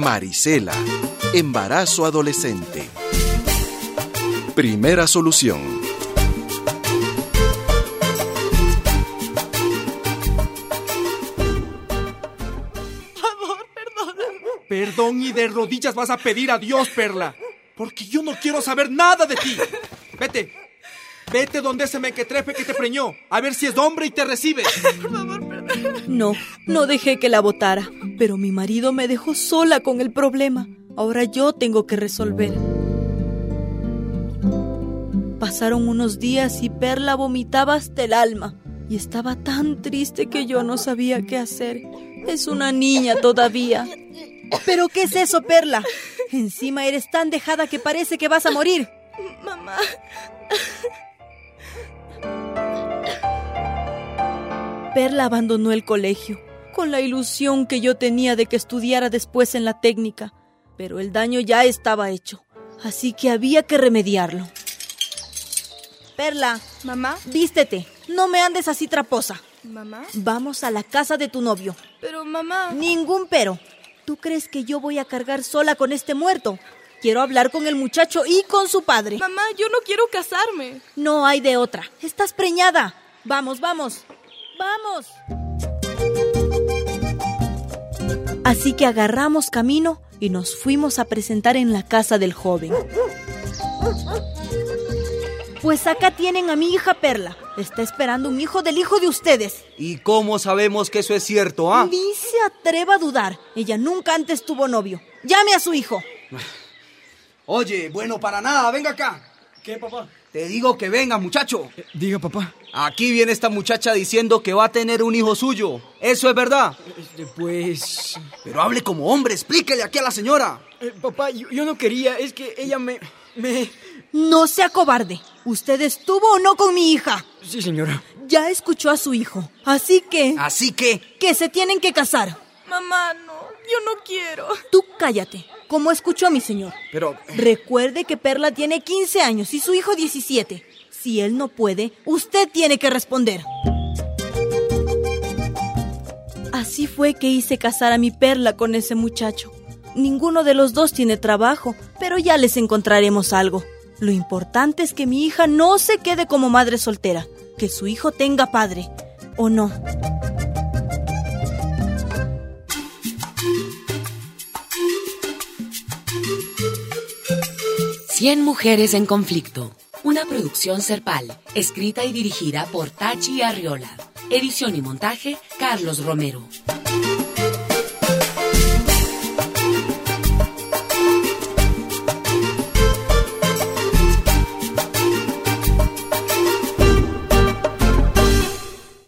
Varicela, embarazo adolescente. Primera solución. Perdón, y de rodillas vas a pedir a Dios, Perla, porque yo no quiero saber nada de ti. Vete donde ese mequetrefe que te preñó, a ver si es hombre y te recibe. Por favor, perdón. No dejé que la botara, pero mi marido me dejó sola con el problema. Ahora yo tengo que resolver. Pasaron unos días y Perla vomitaba hasta el alma, y estaba tan triste que yo no sabía qué hacer. Es una niña todavía. ¿Pero qué es eso, Perla? Encima eres tan dejada que parece que vas a morir. Mamá. Perla abandonó el colegio, con la ilusión que yo tenía de que estudiara después en la técnica. Pero el daño ya estaba hecho, así que había que remediarlo. Perla, ¿Mamá? vístete, no me andes así traposa. ¿Mamá? Vamos a la casa de tu novio. Pero, mamá... Ningún pero. ¿Tú crees que yo voy a cargar sola con este muerto? Quiero hablar con el muchacho y con su padre. Mamá, yo no quiero casarme. No hay de otra. Estás preñada. Vamos. Así que agarramos camino y nos fuimos a presentar en la casa del joven. Pues acá tienen a mi hija Perla. Está esperando un hijo del hijo de ustedes. ¿Y cómo sabemos que eso es cierto, ah? Ni se atreva a dudar. Ella nunca antes tuvo novio. Llame a su hijo. Oye, bueno, para nada, venga acá. ¿Qué, papá? Te digo que venga, muchacho. Diga, papá. Aquí viene esta muchacha diciendo que va a tener un hijo suyo. ¿Eso es verdad? Pues... Pero hable como hombre, explíquele aquí a la señora. Papá, yo no quería, es que ella me... No sea cobarde. ¿Usted estuvo o no con mi hija? Sí, señora. Ya escuchó a su hijo. Así que... ¿Así que? Que se tienen que casar. Mamá, no, yo no quiero. Tú cállate, como escuchó a mi señor. Pero... Recuerde que Perla tiene 15 años y su hijo 17. Si él no puede, usted tiene que responder. Así fue que hice casar a mi Perla con ese muchacho. Ninguno de los dos tiene trabajo, pero ya les encontraremos algo. Lo importante es que mi hija no se quede como madre soltera, que su hijo tenga padre, ¿o no? Cien mujeres en conflicto. Una producción Serpal, escrita y dirigida por Tachi Arriola. Edición y montaje, Carlos Romero.